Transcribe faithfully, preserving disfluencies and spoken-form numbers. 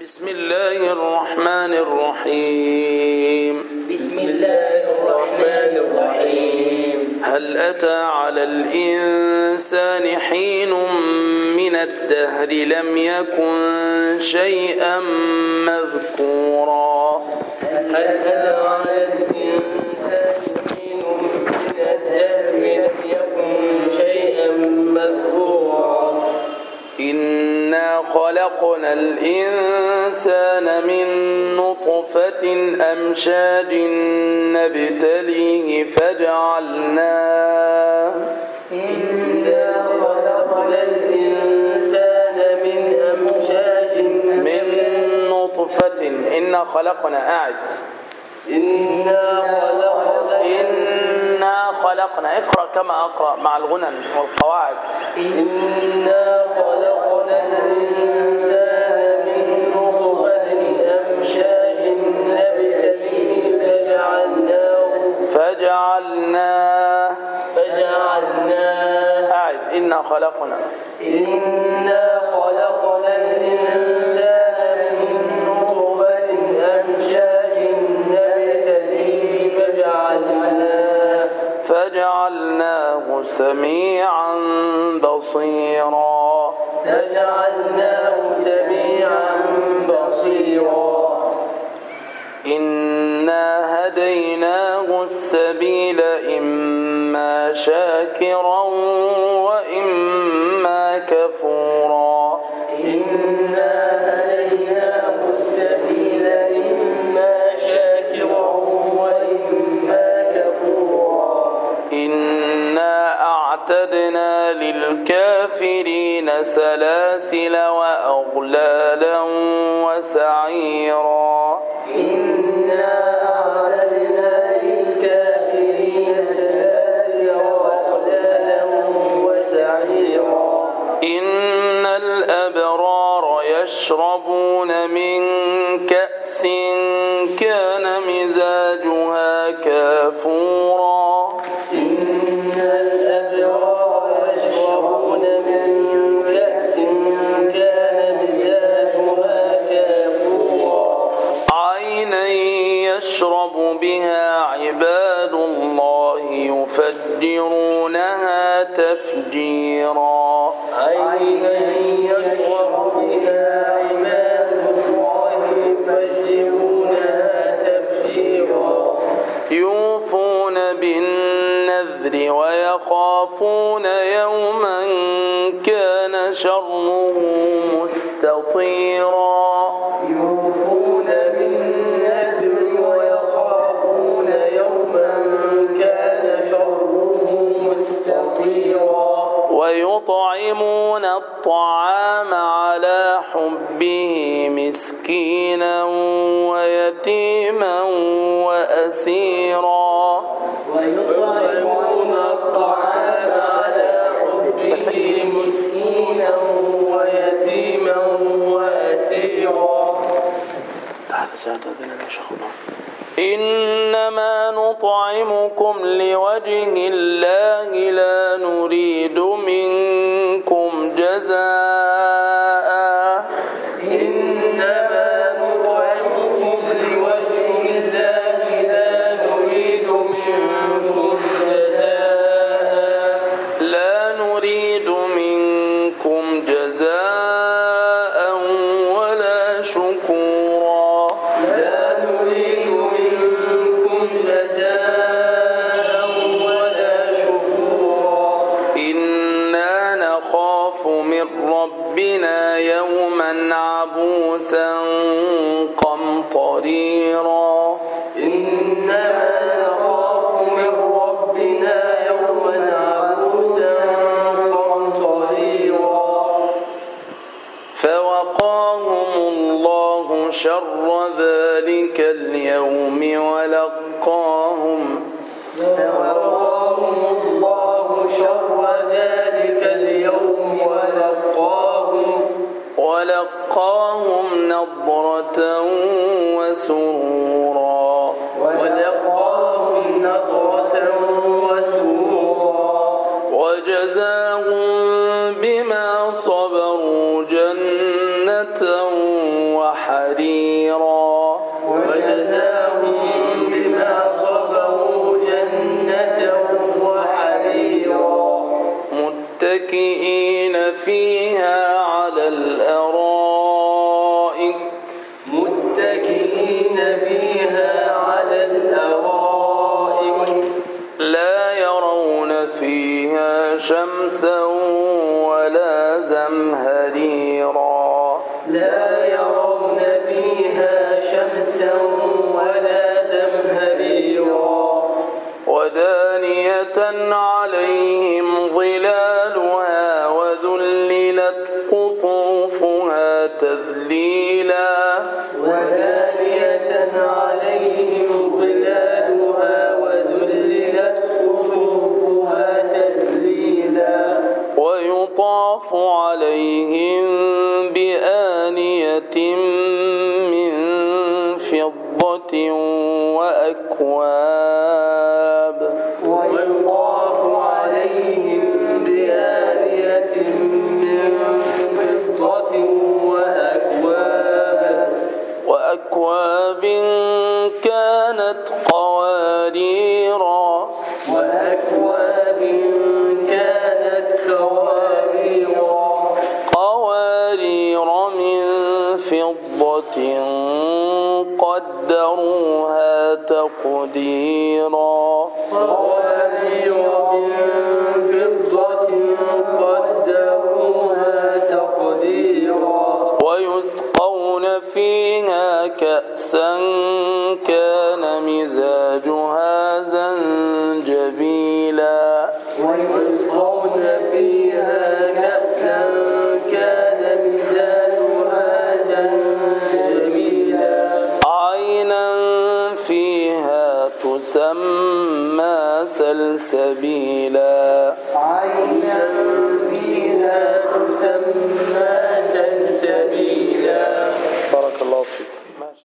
بسم الله الرحمن الرحيم بسم الله الرحمن الرحيم هل أتى على الإنسان حين من الدهر لم يكن شيئا مذكورا هل أتى على الإنسان حين من الدهر لم يكن شيئا مذكورا إنا خلقنا الإنسان من نطفة أمشاج نبتليه فجعلناه إنا خلقنا الإنسان من أمشاج من نطفة إنا خلقنا أعد إنا خلقنا إنا خلقنا اقرأ كما أقرأ مع الغنن والقواعد إنا خلقنا الإنسان من نطفة أمشاج نبتليه فجعلناه فجعلناه فجعلناه أعد إنا خلقنا إنا خلقنا الإنسان من نطفة أمشاج نبتليه فجعلناه فجعلناه سميعا بصيرا فجعلناه سميعا بصيرا إنا هديناه السبيل إما شاكرا وإما كفورا إنا هديناه السبيل إما شاكرا وإما كفورا إنا أعتدنا للكافرين سلاسل وأغلالا وسعيرا إنا أعتدنا للكافرين سلاسل وأغلالا وسعيرا إن الأبرار يشربون من كأس كان مزاجها كافورا إن الأبرار يشربون من كأس كان مزاجها كافورا عينا يشرب بها عباد الله يفجرونها تفجيرا عينا يشرب بها عباد الله يفجرونها تفجيرا يوفون بالنذر ويخافون يوما كان شره مستطيرا يوفون بالنذر ويخافون يوما كان شره مستطيرا ويطعمون الطعام على حبه مسكينا ويتيما وأسيرا ويطعمون الطعام على حبه مسكينا ويتيما وأسيرا إنما نطعمكم لوجه الله لا نريد منكم جزاء إنما نطعمكم لوجه الله لا نريد منكم جزاء لا نريد منكم جزاء ولا شكورا لا نريد منكم جزاء ولا شكورا إنا نخاف من ربنا يوما عبوسا قمطريرا إنا نخاف من ربنا يوما عبوسا قمطريرا فوقاهم الله شر ذلك اليوم ولقاهم فوقاهم الله شر ذلك اليوم ولقاهم ولقاهم نضرة وسرورا ولقاهم نضرة وسرورا وجزاهم بما صبروا جنة وحريرا فضة وأكواب ويطاف عليهم بآنية من فضة وأكواب وأكواب كانت قواريرا وأكواب كانت قواريرا قوارير من فضة قدروها تقديرا قوارير من فضة قدروها تقديرا ويسقون فيها كأسا كان مزاجها زنجبيلا ويسقون فيها كأسا كان مزاجها زنجبيلا عينا فيها تسمى سلسبيلا عينا فيها تسمى